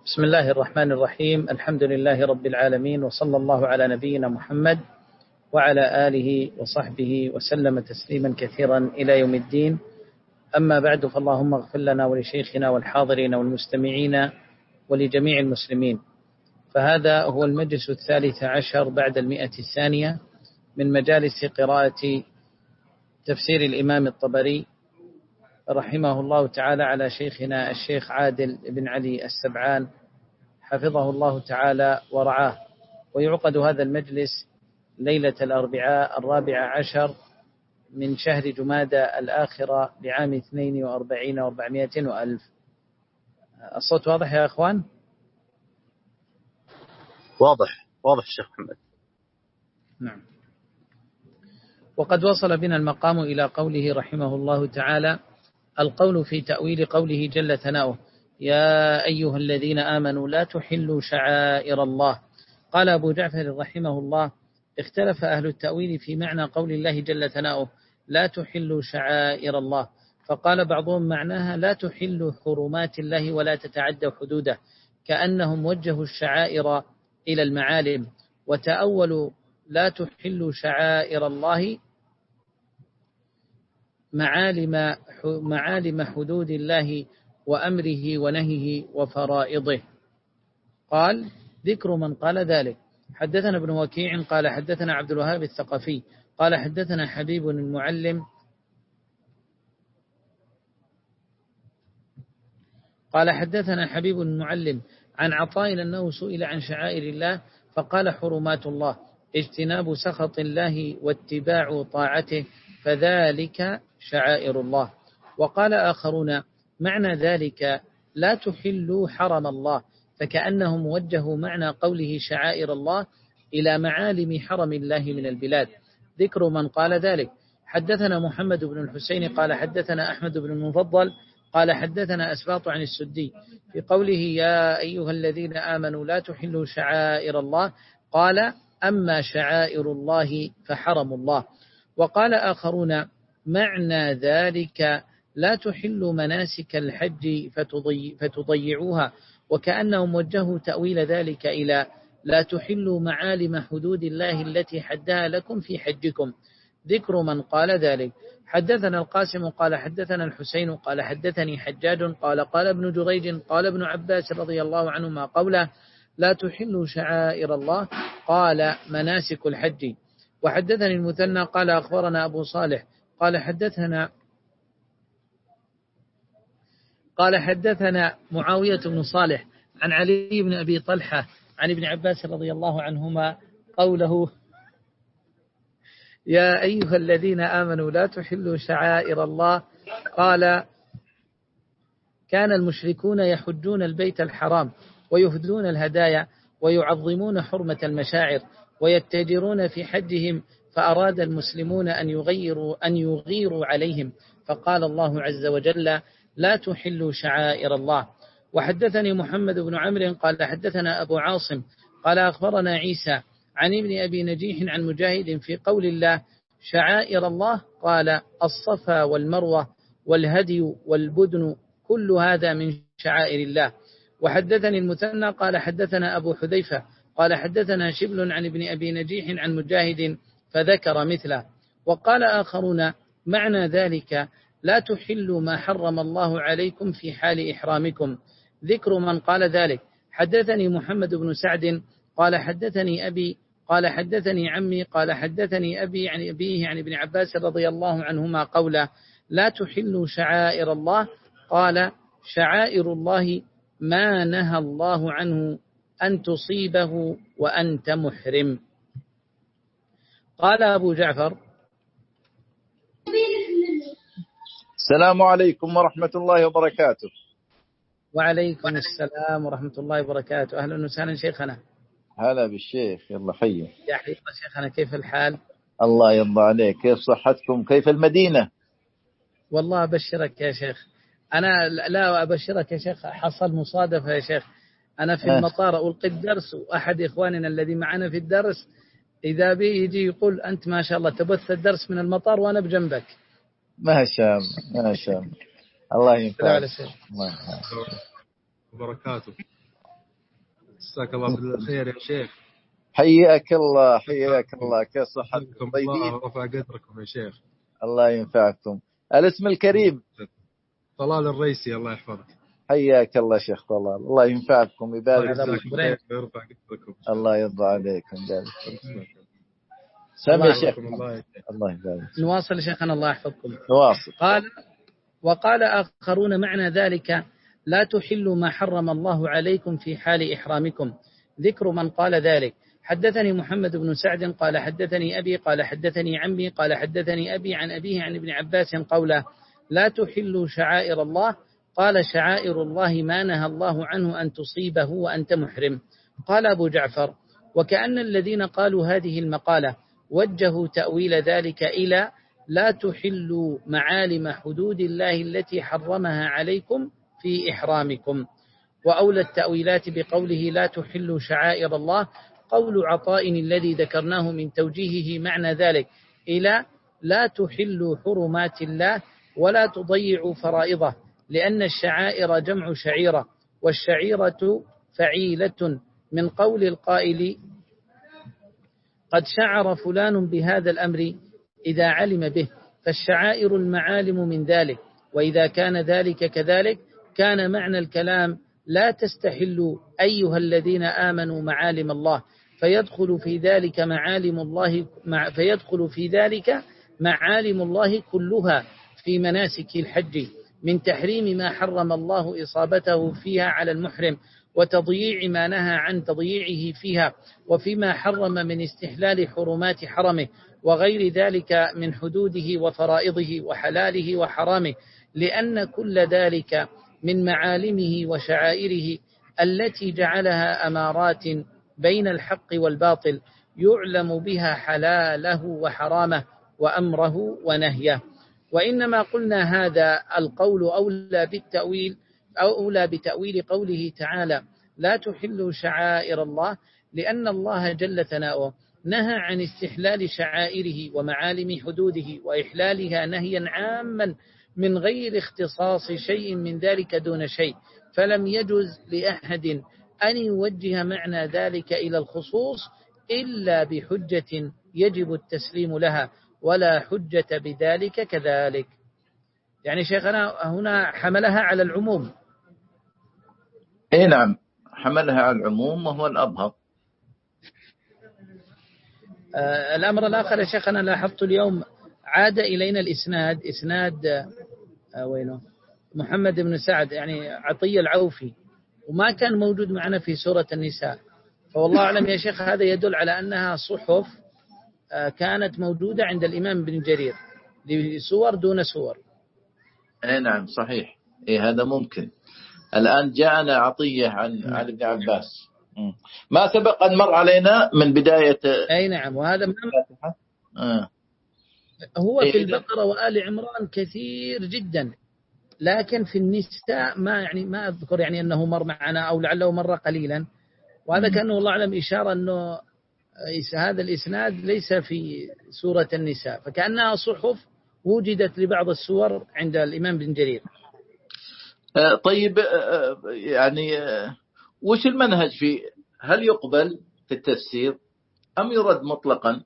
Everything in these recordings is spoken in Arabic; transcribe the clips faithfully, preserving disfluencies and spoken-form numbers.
بسم الله الرحمن الرحيم. الحمد لله رب العالمين، وصلى الله على نبينا محمد وعلى آله وصحبه وسلم تسليما كثيرا إلى يوم الدين. أما بعد، فاللهم اغفر لنا ولشيخنا والحاضرين والمستمعين ولجميع المسلمين. فهذا هو المجلس الثالث عشر بعد المئة الثانية من مجالس قراءة تفسير الإمام الطبري رحمه الله تعالى على شيخنا الشيخ عادل بن علي السبعان حفظه الله تعالى ورعاه. ويعقد هذا المجلس ليلة الأربعاء الرابع عشر من شهر جمادى الآخرة لعام اثنين وأربعين وأربعمائة وألف. الصوت واضح يا أخوان؟ واضح واضح الشيخ محمد. نعم. وقد وصل بنا المقام إلى قوله رحمه الله تعالى: القول في تأويل قوله جل ثناؤه: يا أيها الذين آمنوا لا تحلوا شعائر الله. قال أبو جعفر رحمه الله: اختلف أهل التأويل في معنى قول الله جل ثناؤه لا تحلوا شعائر الله، فقال بعضهم معناها لا تحلوا حرمات الله ولا تتعدوا حدوده، كأنهم وجهوا الشعائر إلى المعالم، وتأولوا لا تحلوا شعائر الله معالم معالم حدود الله وأمره ونهيه وفرائضه. قال: ذكر من قال ذلك: حدثنا ابن وكيع قال حدثنا عبد الوهاب الثقفي قال حدثنا حبيب المعلم قال حدثنا حبيب المعلم عن عطاء أنه سئل عن شعائر الله فقال: حرمات الله اجتناب سخط الله واتباع طاعته، فذلك شعائر الله. وقال آخرون: معنى ذلك لا تحلوا حرم الله، فكأنهم وجهوا معنى قوله شعائر الله إلى معالم حرم الله من البلاد. ذكر من قال ذلك: حدثنا محمد بن الحسين قال حدثنا أحمد بن المفضل قال حدثنا أسباط عن السدي في قوله يا أيها الذين آمنوا لا تحلوا شعائر الله، قال: أما شعائر الله فحرم الله. وقال آخرون: معنى ذلك لا تحلوا مناسك الحج فتضي فتضيعوها، وكأنهم وجهوا تأويل ذلك إلى لا تحلوا معالم حدود الله التي حدها لكم في حجكم. ذكر من قال ذلك: حدثنا القاسم قال حدثنا الحسين قال حدثني حجاج قال قال ابن جريج قال ابن عباس رضي الله عنهما قوله لا تحلوا شعائر الله قال مناسك الحج. وحدثني المثنى قال أخبرنا أبو صالح قال حدثنا قال حدثنا معاوية بن صالح عن علي بن أبي طلحة عن ابن عباس رضي الله عنهما قوله يا أيها الذين آمنوا لا تحلوا شعائر الله، قال: كان المشركون يحجون البيت الحرام ويهدون الهدايا ويعظمون حرمة المشاعر ويتجرون في حجهم، فأراد المسلمون أن يغيروا أن يغيروا عليهم، فقال الله عز وجل لا تحلوا شعائر الله. وحدثني محمد بن عمرو قال حدثنا أبو عاصم قال أخبرنا عيسى عن ابن أبي نجيح عن مجاهد في قول الله شعائر الله، قال: الصفا والمروة والهدي والبدن كل هذا من شعائر الله. وحدثني المثنى قال حدثنا أبو حذيفة قال حدثنا شبل عن ابن أبي نجيح عن مجاهد فذكر مثله. وقال آخرون: معنى ذلك لا تحلوا ما حرم الله عليكم في حال إحرامكم. ذكر من قال ذلك: حدثني محمد بن سعد قال حدثني أبي قال حدثني عمي قال حدثني أبي عن أبيه عن ابن عباس رضي الله عنهما قوله لا تحلوا شعائر الله، قال: شعائر الله ما نهى الله عنه أن تصيبه وأنت محرم. قال أبو جعفر: السلام عليكم ورحمة الله وبركاته. وعليكم السلام ورحمة الله وبركاته. أهلا وسهلا شيخنا. هلا بالشيخ، يلا حيه. يا حي الله شيخنا، كيف الحال؟ الله يرضى عليك، كيف صحتكم؟ كيف المدينة؟ والله أبشرك يا شيخ، أنا لا أبشرك يا شيخ، حصل مصادفة يا شيخ، أنا في أه. المطار ألقي الدرس، وأحد إخواننا الذي معنا في الدرس إذا بي يجي يقول أنت ما شاء الله تبث الدرس من المطار وأنا بجنبك. ما شاء الله ما شاء الله. الله ينفعك. وبركاته. مساك الله بالخير يا شيخ. حياك الله حياك الله، كيف صحتكم؟ طيبين؟ الله ورفع قدركم يا شيخ. الله ينفعكم. الاسم الكريم طلال الريسي، الله يحفظك. حياك الله شيخ طلال، الله ينفعكم ويبارك فيكم ويرفع قدركم. الله يرضى عليكم. سم يا شيخ. الله يبارك. نواصل شيخنا الله يحفظكم. نواصل. قال وقال آخرون معنى ذلك لا تحلوا ما حرم الله عليكم في حال إحرامكم. ذكر من قال ذلك: حدثني محمد بن سعد قال حدثني أبي قال حدثني عمي قال حدثني أبي عن أبيه عن ابن عباس قوله: لا تحلوا شعائر الله. قال: شعائر الله ما نهى الله عنه أن تصيبه وأنت محرم. قال أبو جعفر: وكأن الذين قالوا هذه المقالة وجهوا تأويل ذلك إلى لا تحلوا معالم حدود الله التي حرمها عليكم في إحرامكم. وأولى التأويلات بقوله لا تحلوا شعائر الله قول عطاء الذي ذكرناه من توجيهه معنى ذلك إلى لا تحلوا حرمات الله ولا تضيعوا فرائضه، لأن الشعائر جمع شعيرة، والشعيرة فعيلة من قول القائل: قد شعر فلان بهذا الأمر إذا علم به، فالشعائر المعالم من ذلك. وإذا كان ذلك كذلك كان معنى الكلام لا تستحلوا أيها الذين آمنوا معالم الله، فيدخل في ذلك معالم الله فيدخل في ذلك معالم الله كلها في مناسك الحج، من تحريم ما حرم الله إصابته فيها على المحرم، وتضييع ما نهى عن تضييعه فيها، وفيما حرم من استحلال حرمات حرمه، وغير ذلك من حدوده وفرائضه وحلاله وحرامه، لأن كل ذلك من معالمه وشعائره التي جعلها أمارات بين الحق والباطل يعلم بها حلاله وحرامه وأمره ونهيه. وإنما قلنا هذا القول أولى بالتأويل أولى بتأويل قوله تعالى لا تحلوا شعائر الله، لأن الله جل ثناؤه نهى عن استحلال شعائره ومعالم حدوده وإحلالها نهيا عاما من غير اختصاص شيء من ذلك دون شيء، فلم يجز لأحد أن يوجه معنى ذلك إلى الخصوص إلا بحجة يجب التسليم لها، ولا حجة بذلك كذلك. يعني شيخنا هنا حملها على العموم. اي نعم، حملها على العموم وهو الأظهر. آه الأمر الآخر يا شيخنا لاحظت اليوم عاد إلينا الإسناد إسناد آه وينه محمد بن سعد يعني عطية العوفي، وما كان موجود معنا في سورة النساء، فوالله أعلم يا شيخ هذا يدل على أنها صحف آه كانت موجودة عند الإمام بن جرير لسور دون سور. اي نعم صحيح، اي هذا ممكن. الآن جاءنا عطية عن عن ابن عباس ما سبق أن مر علينا من بداية. أي نعم، وهذا ما آه. هو في البقرة وآل عمران كثير جدا، لكن في النساء ما يعني ما أذكر يعني أنه مر معنا أو لعله مر قليلا، وهذا كأنه والله أعلم إشارة أنه هذا الإسناد ليس في سورة النساء، فكأنها صحف وجدت لبعض السور عند الإمام بن جرير. طيب يعني وش المنهج في هل يقبل في التفسير أم يرد مطلقا؟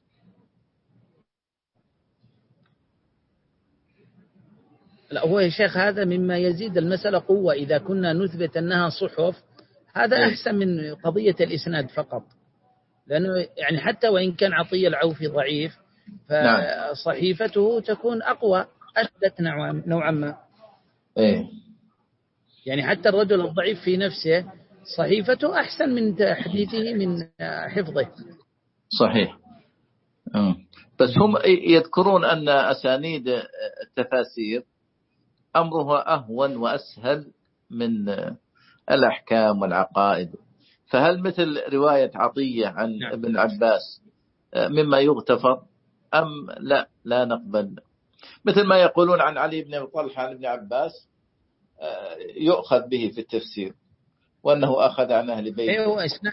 لا هو يا شيخ هذا مما يزيد المسألة قوة، إذا كنا نثبت أنها صحف هذا أحسن من قضية الإسناد فقط، لأنه يعني حتى وإن كان عطية العوفي ضعيف فصحيفته تكون أقوى أشدت نوعا ما. إيه. يعني حتى الرجل الضعيف في نفسه صحيفته أحسن من تحديثه من حفظه. صحيح. بس هم يذكرون أن أسانيد التفاسير أمرها أهون وأسهل من الأحكام والعقائد، فهل مثل رواية عطية عن نعم. ابن عباس مما يغتفر أم لا لا نقبل؟ مثل ما يقولون عن علي بن أبي طلحة عن ابن عباس يؤخذ به في التفسير وأنه أخذ عن أهل بيت. أيوة إسناد.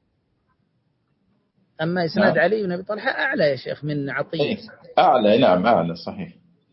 أما إسناد نعم. علي بن أبي طلحة أعلى يا شيخ من عطية. أيه. أعلى نعم أعلى صحيح.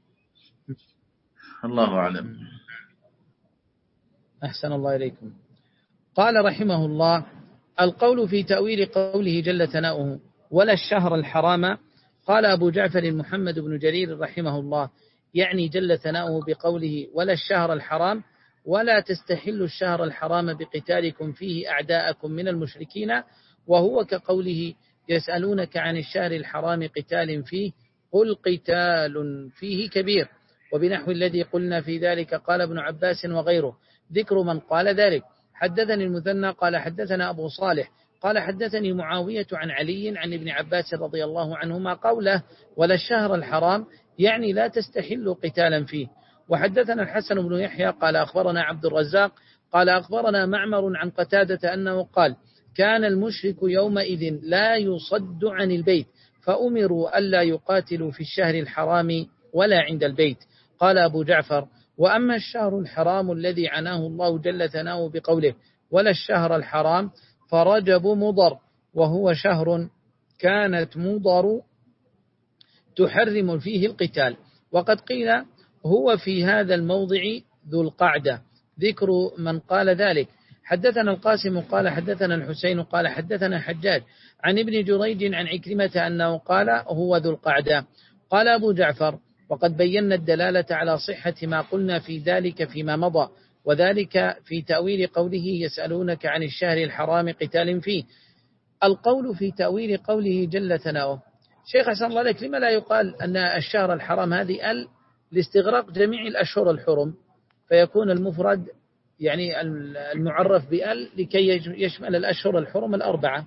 الله أعلم. أحسن الله إليكم. قال رحمه الله القول في تأويل قوله جل ثناؤه ولا الشهر الحرام، قال أبو جعفر محمد بن جرير رحمه الله يعني جل ثناؤه بقوله ولا الشهر الحرام ولا تستحل الشهر الحرام بقتالكم فيه أعداءكم من المشركين، وهو كقوله يسألونك عن الشهر الحرام قتال فيه قل قتال فيه كبير، وبنحو الذي قلنا في ذلك قال ابن عباس وغيره. ذكر من قال ذلك: حدثني المثنى قال حدثنا أبو صالح قال حدثني معاوية عن علي عن ابن عباس رضي الله عنهما قوله ولا الشهر الحرام يعني لا تستحل قتالا فيه. وحدثنا الحسن بن يحيى قال أخبرنا عبد الرزاق قال أخبرنا معمر عن قتادة أنه قال كان المشرك يومئذ لا يصد عن البيت فأمروا ألا يقاتلوا في الشهر الحرام ولا عند البيت. قال أبو جعفر: وأما الشهر الحرام الذي عناه الله جل ثناؤه بقوله ولا الشهر الحرام فرجب مضر، وهو شهر كانت مضر تحرم فيه القتال. وقد قيل هو في هذا الموضع ذو القعدة. ذكر من قال ذلك: حدثنا القاسم قال حدثنا الحسين قال حدثنا حجاج عن ابن جريج عن عكرمة أنه قال هو ذو القعدة. قال أبو جعفر: وقد بينا الدلالة على صحة ما قلنا في ذلك فيما مضى، وذلك في تأويل قوله يسألونك عن الشهر الحرام قتال فيه. القول في تأويل قوله جل ثناؤه: شيخ حسن الله لك، لما لا يقال أن الشهر الحرام هذه ال لاستغراق جميع الأشهر الحرم، فيكون المفرد يعني المعرف بال لكي يشمل الأشهر الحرم الأربعة؟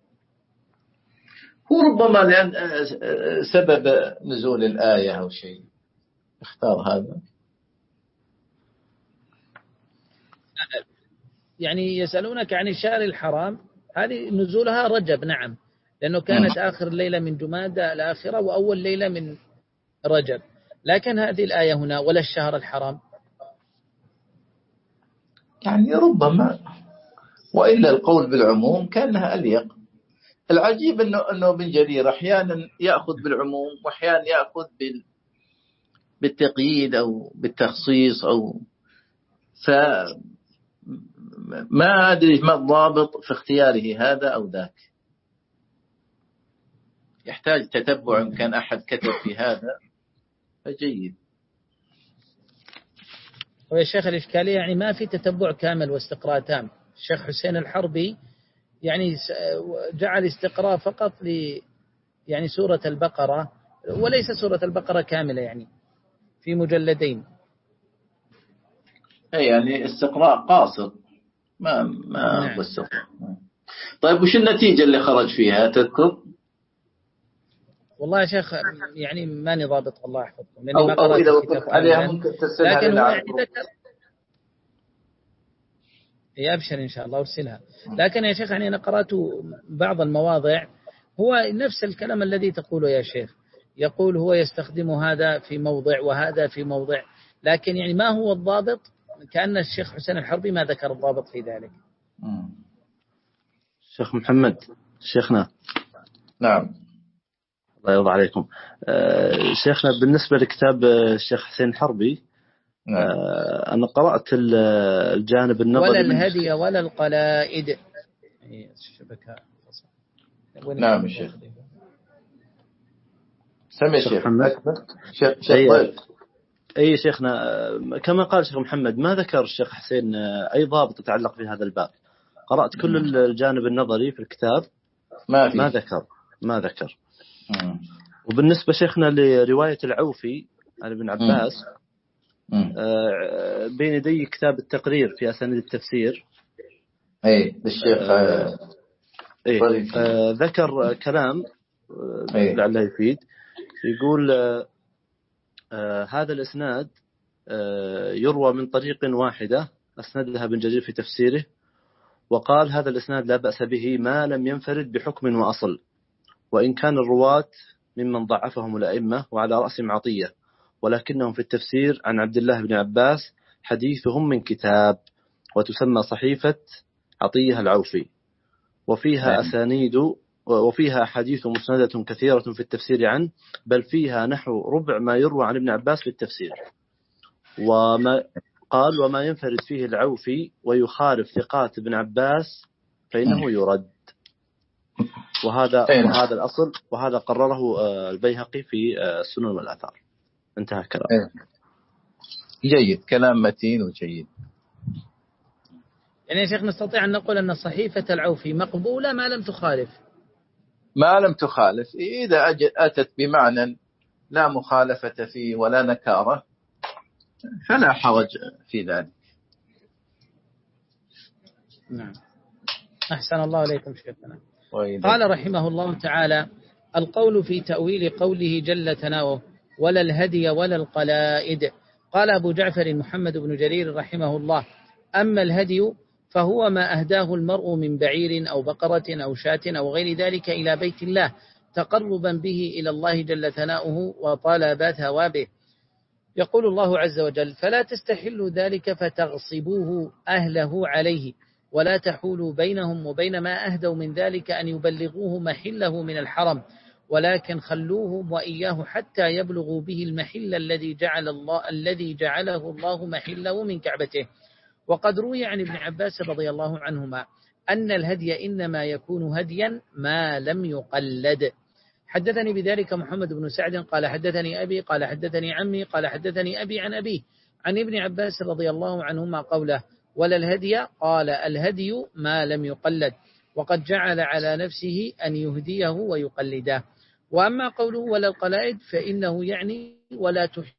وربما لأن سبب نزول الآية أو شيء اختار هذا. يعني يسألونك عن الشهر الحرام هذه نزولها رجب، نعم، لأنه كانت آخر ليلة من جمادى الآخرة وأول ليلة من رجب. لكن هذه الآية هنا ولا الشهر الحرام يعني ربما، وإلا القول بالعموم كانها أليق. العجيب أنه أنه ابن جرير أحيانا يأخذ بالعموم وأحيانا يأخذ بال بالتقييد أو بالتخصيص، أو فما أدري ما الضابط في اختياره هذا أو ذاك. يحتاج تتبع، إن كان أحد كتب في هذا فجيد. ويا شيخ الإشكالية يعني ما في تتبع كامل واستقراء تام. الشيخ حسين الحربي يعني جعل استقراء فقط ل يعني سورة البقرة، وليس سورة البقرة كاملة، يعني في مجلدين. أي يعني استقراء قاصر، ما ما نعم. هو استقراء. طيب وش النتيجة اللي خرج فيها تذكر؟ والله يا شيخ يعني ماني ضابط، الله يحفظكم، لأني أو, ما أو قرأت إذا الكتاب وقفت عليها كاملا. ممكن ترسلها لكن لنا هو على يعني الجروب. ذكر يبشر إن شاء الله أرسلها. لكن يا شيخ يعني أنا قرأت بعض المواضع هو نفس الكلام الذي تقوله يا شيخ، يقول هو يستخدم هذا في موضع وهذا في موضع، لكن يعني ما هو الضابط؟ كأن الشيخ حسين الحربي ما ذكر الضابط في ذلك. شيخ محمد شيخنا. نعم الله يرضى عليكم. آه شيخنا بالنسبة لكتاب الشيخ حسين الحربي، نعم. آه أنا قرأت الجانب النظري ولا الهدي ولا القلائد. الشبكة. نعم الشيخ. سمع الشيخ أكبر. شيخ أي, ضيف. أي شيخنا، كما قال الشيخ محمد ما ذكر الشيخ حسين أي ضابط يتعلق في هذا الباب. قرأت كل الجانب النظري في الكتاب ما, في. ما ذكر ما ذكر مم. وبالنسبة شيخنا لرواية العوفي عن ابن عباس، آه بين يدي كتاب التقرير في أسانيد التفسير، أي للشيخ آه إيه آه ذكر كلام آه لعله يفيد. يقول آه آه هذا الإسناد آه يروى من طريق واحدة أسندها ابن جرير في تفسيره، وقال هذا الإسناد لا بأس به ما لم ينفرد بحكم وأصل، وإن كان الرواة ممن ضعفهم الأئمة وعلى رأسهم عطية، ولكنهم في التفسير عن عبد الله بن عباس حديثهم من كتاب، وتسمى صحيفة عطية العوفي، وفيها أسانيد وفيها حديث مسندة كثيرة في التفسير عنه، بل فيها نحو ربع ما يروى عن ابن عباس في التفسير. وما قال وما ينفرد فيه العوفي ويخالف ثقات ابن عباس فإنه يرد. وهذا وهذا الأصل، وهذا قرره البيهقي في السنن والآثار. انتهى كلام. جيد، كلام متين وجيد. يعني يا شيخ نستطيع أن نقول أن صحيفة العوفي مقبولة ما لم تخالف ما لم تخالف إذا أتت بمعنى لا مخالفة فيه ولا نكارة فلا حرج في ذلك. نعم. أحسن الله إليكم شيخنا. قال رحمه الله تعالى: القول في تأويل قوله جل ثناؤه ولا الهدي ولا القلائد. قال أبو جعفر محمد بن جرير رحمه الله: أما الهدي فهو ما أهداه المرء من بعير أو بقرة أو شاة أو غير ذلك إلى بيت الله تقربا به إلى الله جل ثناؤه وطلب ثوابه. يقول الله عز وجل: فلا تستحلوا ذلك فتغصبوه أهله عليه ولا تحولوا بينهم وبين ما أهدوا من ذلك أن يبلغوه محله من الحرم ولكن خلوهم وإياه حتى يبلغوا به المحل الذي جعل الله الذي جعله الله محله من كعبته. وقد روي عن ابن عباس رضي الله عنهما أن الهدي إنما يكون هديا ما لم يقلد. حدثني بذلك محمد بن سعد قال حدثني أبي قال حدثني عمي قال حدثني أبي عن أبيه عن ابن عباس رضي الله عنهما قوله ولا الهدي، قال الهدي ما لم يقلد، وقد جعل على نفسه أن يهديه ويقلده. وأما قوله ولا القلائد فإنه يعني ولا تحب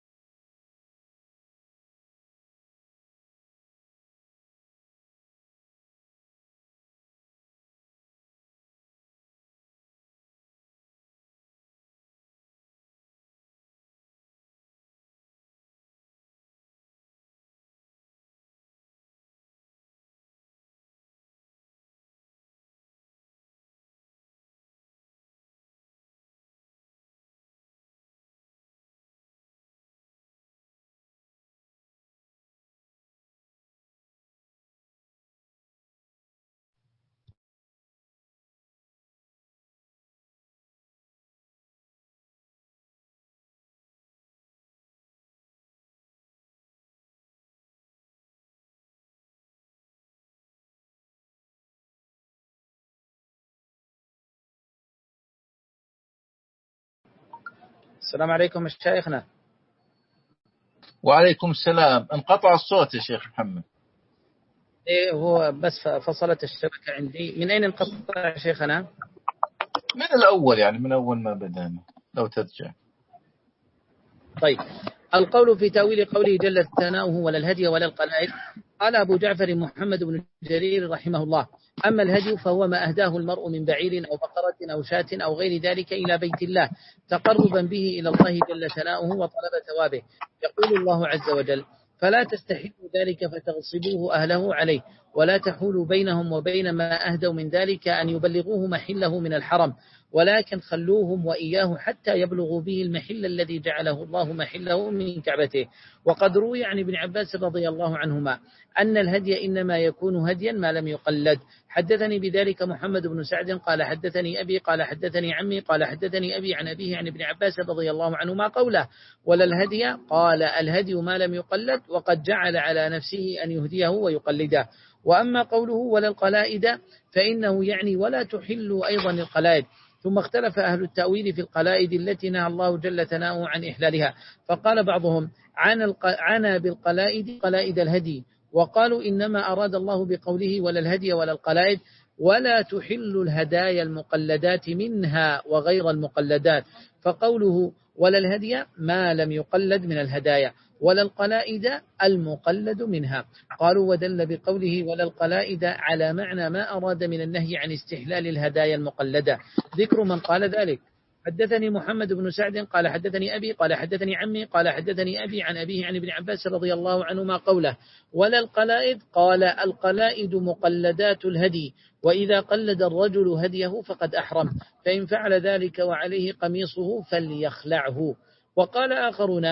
السلام عليكم مشايخنا. وعليكم السلام. انقطع الصوت يا شيخ محمد. إيه هو بس فصلت الشبكة عندي. من أين انقطع شيخنا؟ من الأول يعني من أول ما بدأنا لو ترجع. طيب، القول في تأويل قوله جل ثناؤه ولا الهدي ولا القلائد. قال أبو جعفر محمد بن جرير رحمه الله: أما الهدي فهو ما أهداه المرء من بعير أو بقرة أو شاة أو غير ذلك إلى بيت الله تقربا به إلى الله جل ثناؤه وطلب ثوابه. يقول الله عز وجل: فلا تستحلوا ذلك فتغصبوه أهله عليه ولا تحولوا بينهم وبين ما أهدوا من ذلك أن يبلغوه محله من الحرم ولكن خلوهم وإياه حتى يبلغوا به المحل الذي جعله الله محله من كعبته. وقد روي عن ابن عباس رضي الله عنهما أن الهدي إنما يكون هديا ما لم يقلد. حدثني بذلك محمد بن سعد قال حدثني أبي قال حدثني عمي قال حدثني أبي عن أبيه عن ابن عباس رضي الله عنهما قوله ولا الهدي، قال الهدي ما لم يقلد، وقد جعل على نفسه أن يهديه ويقلده. وأما قوله ولا القلائد فإنه يعني ولا تحل أيضا القلائد. ثم اختلف أهل التأويل في القلائد التي نهى الله جل ثناؤه عن إحلالها، فقال بعضهم عنا بالقلائد قلائد الهدي، وقالوا إنما أراد الله بقوله ولا الهدي ولا القلائد ولا تحل الهدايا المقلدات منها وغير المقلدات، فقوله ولا الهدي ما لم يقلد من الهدايا ولا القلائد المقلد منها. قالوا ودل بقوله ولا القلائد على معنى ما أراد من النهي عن استحلال الهدايا المقلدة. ذكر من قال ذلك: حدثني محمد بن سعد قال حدثني أبي قال حدثني عمي قال حدثني أبي عن أبيه عن ابن عباس رضي الله عنهما قوله ولا القلائد، قال القلائد مقلدات الهدي، وإذا قلد الرجل هديه فقد أحرم، فإن فعل ذلك وعليه قميصه فليخلعه. وقال آخرون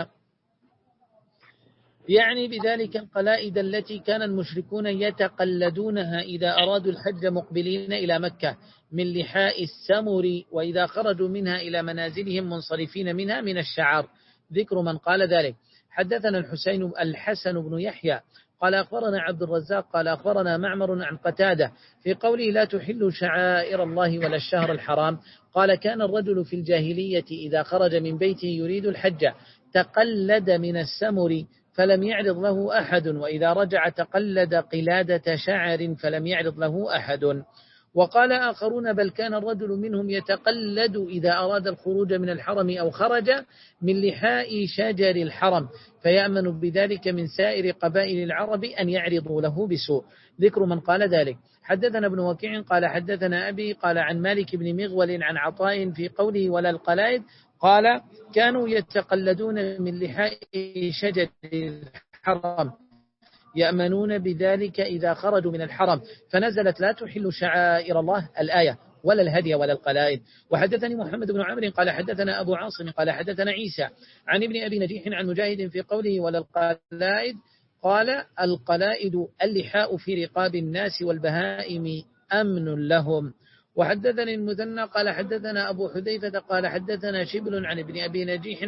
يعني بذلك القلائد التي كان المشركون يتقلدونها إذا أرادوا الحج مقبلين إلى مكة من لحاء السمر، وإذا خرجوا منها إلى منازلهم منصرفين منها من الشعر. ذكر من قال ذلك: حدثنا الحسين الحسن بن يحيى قال أخبرنا عبد الرزاق قال أخبرنا معمر عن قتادة في قوله لا تحل شعائر الله ولا الشهر الحرام. قال كان الرجل في الجاهلية إذا خرج من بيته يريد الحج تقلد من السمر فلم يعرض له أحد، وإذا رجع تقلد قلادة شعر فلم يعرض له أحد. وقال آخرون بل كان الرجل منهم يتقلد إذا أراد الخروج من الحرم أو خرج من لحاء شجر الحرم فيأمن بذلك من سائر قبائل العرب أن يعرضوا له بسوء. ذكر من قال ذلك. حدثنا ابن وكيع قال حدثنا أبي قال عن مالك بن مغول عن عطاء في قوله ولا القلائد قال كانوا يتقلدون من لحاء شجر الحرم يأمنون بذلك إذا خرجوا من الحرم، فنزلت لا تحل شعائر الله الآية ولا الهدي ولا القلائد. وحدثني محمد بن عمرو قال حدثنا أبو عاصم قال حدثنا عيسى عن ابن أبي نجيح عن مجاهد في قوله ولا القلائد قال القلائد اللحاء في رقاب الناس والبهائم أمن لهم. وحدثني المثنى قال حدثنا أبو حذيفة قال حدثنا شبل عن ابن أبي نجيح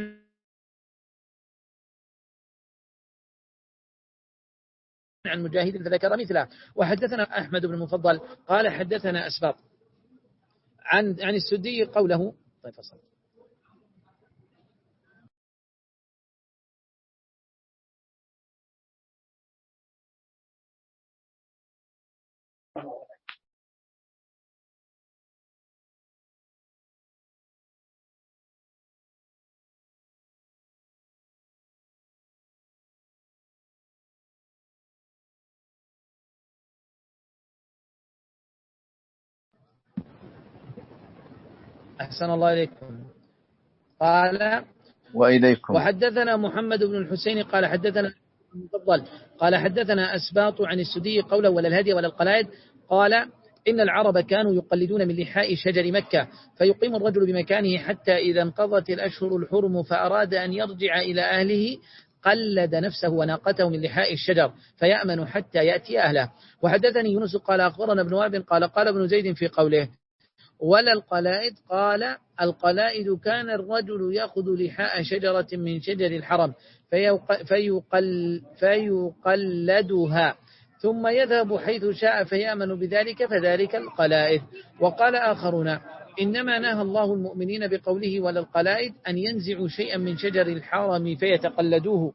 عن مجاهد فذكر مثله. وحدثنا أحمد بن المفضل قال حدثنا أسباط عن عن السدي قوله. طيب فصل. أحسن الله إليكم. قال وإليكم. وحدثنا محمد بن الحسين قال حدثنا المفضل قال حدثنا أسباط عن السدي قوله ولا الهدي ولا القلائد قال إن العرب كانوا يقلدون من لحاء شجر مكة فيقيم الرجل بمكانه حتى إذا انقضت الأشهر الحرم فأراد أن يرجع إلى أهله قلد نفسه وناقته من لحاء الشجر فيأمن حتى يأتي أهله. وحدثني يونس قال أخبرنا ابن وهب قال قال ابن زيد في قوله ولا القلائد قال القلائد كان الرجل يأخذ لحاء شجرة من شجر الحرم فيقل فيقلدها ثم يذهب حيث شاء فيأمن بذلك فذلك القلائد. وقال آخرون إنما نهى الله المؤمنين بقوله ولا القلائد أن ينزعوا شيئا من شجر الحرم فيتقلدوه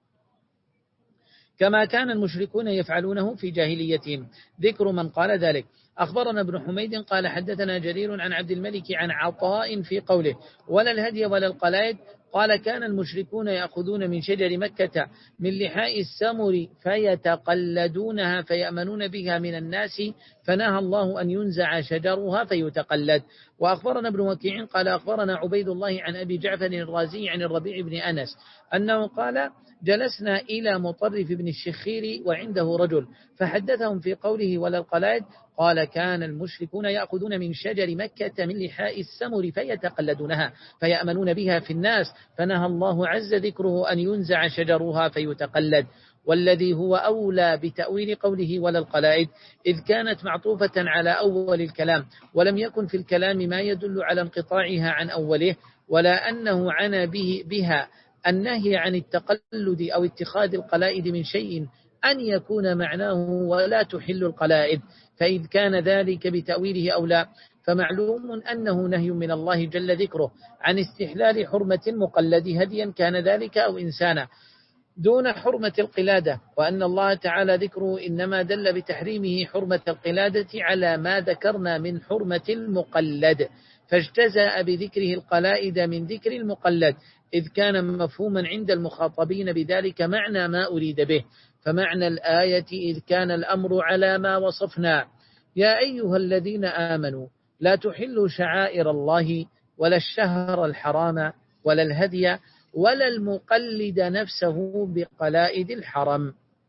كما كان المشركون يفعلونه في جاهليتهم. ذكر من قال ذلك. أخبرنا ابن حميد قال حدثنا جرير عن عبد الملك عن عطاء في قوله ولا الهدي ولا القلائد قال كان المشركون يأخذون من شجر مكة من لحاء السمر فيتقلدونها فيأمنون بها من الناس فنهى الله أن ينزع شجرها فيتقلد. وأخبرنا ابن وكيع قال أخبرنا عبيد الله عن أبي جعفر الرازي عن الربيع بن أنس أنه قال جلسنا إلى مطرف بن الشخير وعنده رجل فحدثهم في قوله ولا القلائد قال كان المشركون يأخذون من شجر مكة من لحاء السمر فيتقلدونها فيأمنون بها في الناس فنهى الله عز ذكره أن ينزع شجرها فيتقلد. والذي هو أولى بتأويل قوله ولا القلائد إذ كانت معطوفة على أول الكلام ولم يكن في الكلام ما يدل على انقطاعها عن أوله ولا أنه عنى به بها النهي عن التقلد أو اتخاذ القلائد من شيء أن يكون معناه ولا تحل القلائد. فإذ كان ذلك بتأويله أو لا فمعلوم أنه نهي من الله جل ذكره عن استحلال حرمة المقلد هديا كان ذلك أو إنسانا دون حرمة القلادة، وأن الله تعالى ذكره إنما دل بتحريمه حرمة القلادة على ما ذكرنا من حرمة المقلد فاجتزأ بذكره القلائد من ذكر المقلد إذ كان مفهوما عند المخاطبين بذلك معنى ما أريد به. فمعنى الآية إذ كان الأمر على ما وصفنا يا أيها الذين آمنوا لا تحلوا شعائر الله ولا الشهر الحرام ولا الهدي ولا المقلد نفسه بقلائد الحرم.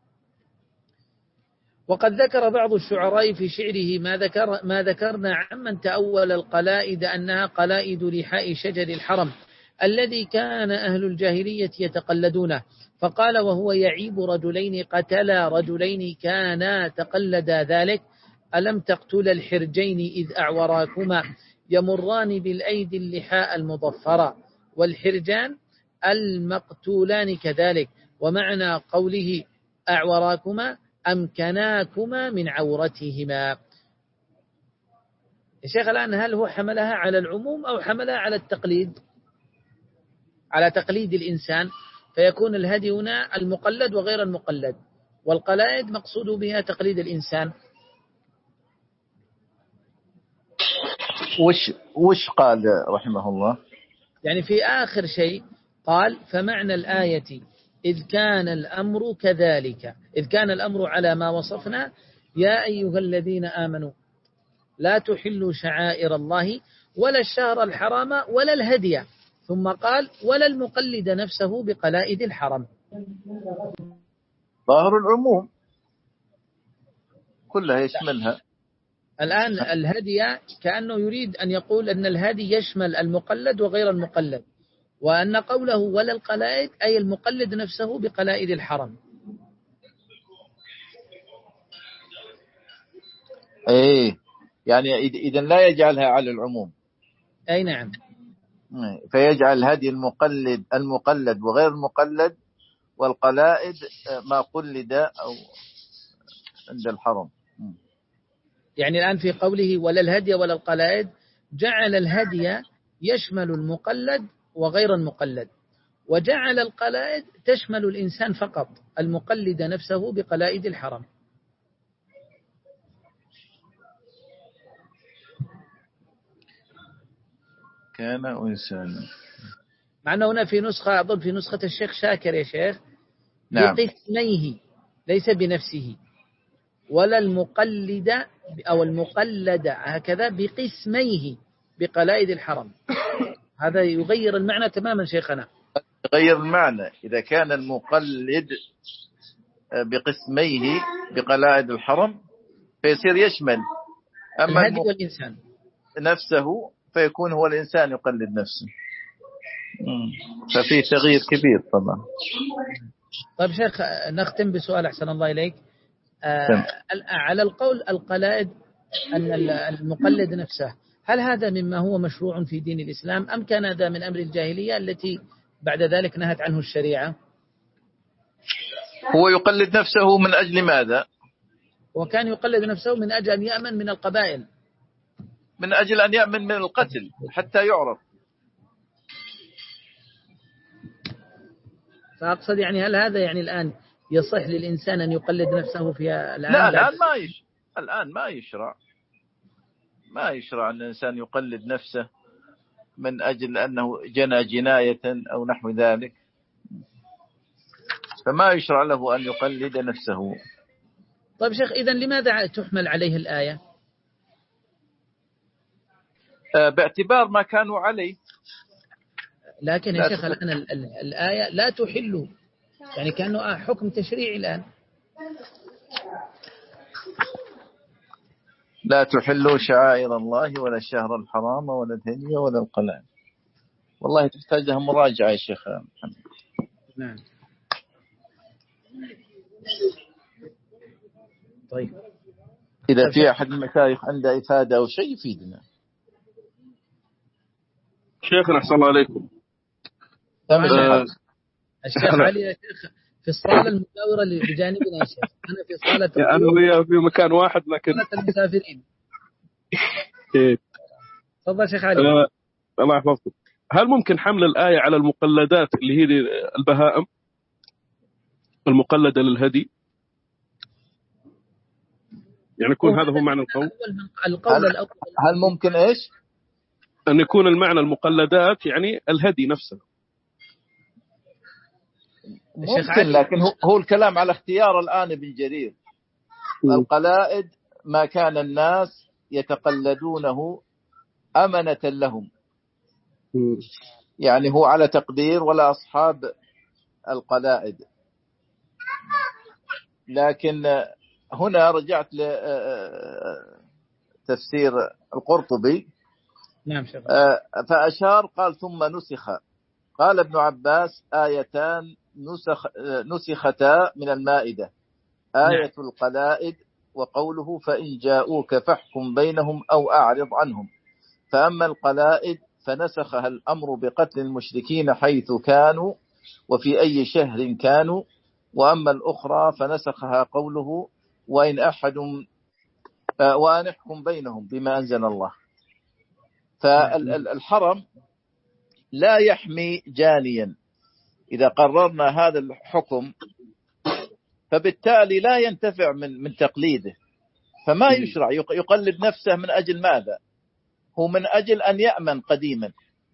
وقد ذكر بعض الشعراء في شعره ما, ذكر ما ذكرنا عمن تأول القلائد أنها قلائد لحاء شجر الحرم الذي كان أهل الجاهلية يتقلدونه فقال وهو يعيب رجلين قتلا رجلين كانا تقلدا ذلك ألم تقتل الحرجين إذ أعوراكما يمران بالأيدي اللحاء المضفرة والحرجان المقتولان كذلك. ومعنى قوله أعوراكما أمكناكما من عورتهما. يا شيخ الآن هل هو حملها على العموم أو حملها على التقليد، على تقليد الإنسان، فيكون الهدي هنا المقلد وغير المقلد، والقلائد مقصود بها تقليد الإنسان؟ وش وش قال رحمه الله؟ يعني في آخر شيء قال: فمعنى الآية إذ كان الأمر كذلك، إذ كان الأمر على ما وصفنا، يا أيها الذين آمنوا لا تحلوا شعائر الله ولا الشهر الحرام ولا الهدي، ثم قال: ولا المقلد نفسه بقلائد الحرم. ظاهر العموم كلها يشملها. الآن الهدي كأنه يريد أن يقول أن الهدي يشمل المقلد وغير المقلد، وأن قوله ولا القلائد أي المقلد نفسه بقلائد الحرم. ايه يعني إذا لا يجعلها على العموم. أي نعم. فيجعل هدي المقلد المقلد وغير المقلد، والقلائد ما قلد أو عند الحرم. يعني الآن في قوله ولا الهدي ولا القلائد جعل الهدي يشمل المقلد وغير المقلد، وجعل القلائد تشمل الإنسان فقط المقلد نفسه بقلائد الحرم. كان إنسان، مع أنه هنا في نسخة أظن في نسخة الشيخ شاكر يا شيخ نعم، بقسميه ليس بنفسه، ولا المقلد أو المقلد هكذا بقسميه بقلائد الحرم. هذا يغير المعنى تماما شيخنا. يغير المعنى. إذا كان المقلد بقسميه بقلائد الحرم فيصير يشمل أما الهدي والإنسان نفسه، فيكون هو الإنسان يقلد نفسه. ففي تغيير كبير طبعا. طيب شيخ نختم بسؤال أحسن الله إليك. آه على القول القلائد أن المقلد نفسه، هل هذا مما هو مشروع في دين الإسلام أم كان هذا من أمر الجاهلية التي بعد ذلك نهت عنه الشريعة؟ هو يقلد نفسه من أجل ماذا؟ وكان يقلد نفسه من أجل أن يأمن من القبائل، من أجل أن يأمن من القتل حتى يعرف. فأقصد يعني هل هذا يعني الآن يصح للإنسان أن يقلد نفسه في الآن؟ لا الآن ما يش... الآن ما يشرع ما يشرع أن الإنسان يقلد نفسه من أجل أنه جنى جناية أو نحو ذلك، فما يشرع له أن يقلد نفسه. طيب شيخ إذن لماذا تحمل عليه الآية؟ باعتبار ما كانوا عليه. لكن يا شيخ الآن الآية لا تحل، يعني كأنه حكم تشريعي الآن. لا تحلوا شعائر الله ولا الشهر الحرام ولا الهدي ولا القلائد. والله تحتاج لها مراجعة يا شيخ محمد. نعم. طيب إذا في أحد المشايخ عنده إفادة أو شيء يفيدنا. شيخنا أحسن الله عليكم. طبعا الشيخ علي يا شيخ في الصالة المجاورة اللي بجانبنا يا شيخ. أنا في صالة أنا وياه في مكان واحد لكن صالة المسافرين. إيه. تفضل شيخ علي. أه الله يحفظكم. هل ممكن حمل الآية على المقلدات اللي هي البهائم المقلدة للهدي؟ يعني يكون هذا هو معنى القول. القول الأول هل ممكن إيش؟ أن يكون المعنى المقلدات يعني الهدي نفسه. ممكن، لكن هو الكلام على اختيار الآن ابن جرير. القلائد ما كان الناس يتقلدونه أمنة لهم، يعني هو على تقدير ولا أصحاب القلائد. لكن هنا رجعت لتفسير القرطبي. نعم شيخ. فأشار قال ثم نسخ. قال ابن عباس آيتان نسخ نسختا من المائدة، آية نعم. القلائد وقوله فإن جاءوك فاحكم بينهم أو أعرض عنهم. فأما القلائد فنسخها الأمر بقتل المشركين حيث كانوا وفي أي شهر كانوا، وأما الأخرى فنسخها قوله وإن أحد وأن يحكم بينهم بما أنزل الله. فالحرم لا يحمي جانيا، إذا قررنا هذا الحكم فبالتالي لا ينتفع من من تقليده، فما يشرع يقلد نفسه. من أجل ماذا؟ هو من أجل أن يأمن قديما،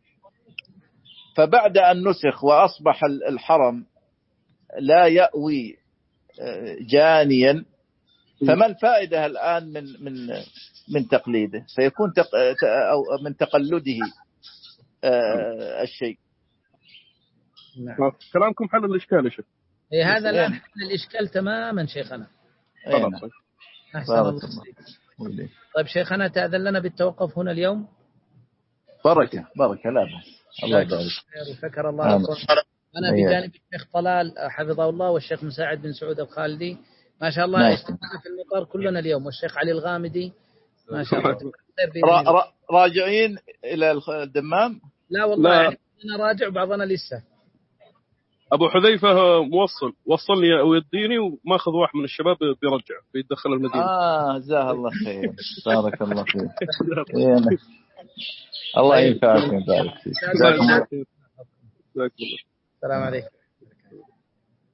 فبعد أن نسخ وأصبح الحرم لا يأوي جانيا، فما الفائدة الآن من من من تقليده؟ سيكون تق... أو من تقلده الشيء. نعم. كلامكم حل الإشكال يا شيخ. إيه هذا الآن حل الإشكال تماما شيخنا. أحسن الله. طيب شيخنا تأذن لنا بالتوقف هنا اليوم؟ بركة بركة لا بأس. الله يبارك. وشكر الله لكم. أنا بجانب الشيخ طلال حفظه الله والشيخ مساعد بن سعود الخالدي ما شاء الله اجتمعنا في المطار كلنا اليوم، والشيخ علي الغامدي ما شاء الله. را راجعين إلى الدمام؟ لا والله لا. يعني أنا راجع بعضنا لسه. أبو حذيفة موصل وصلني ويديني وماخذ واحد من الشباب بيرجع بيدخل المدينة. آه جزاه الله خير. بارك الله فيك. الله ينفعكم. السلام عليكم.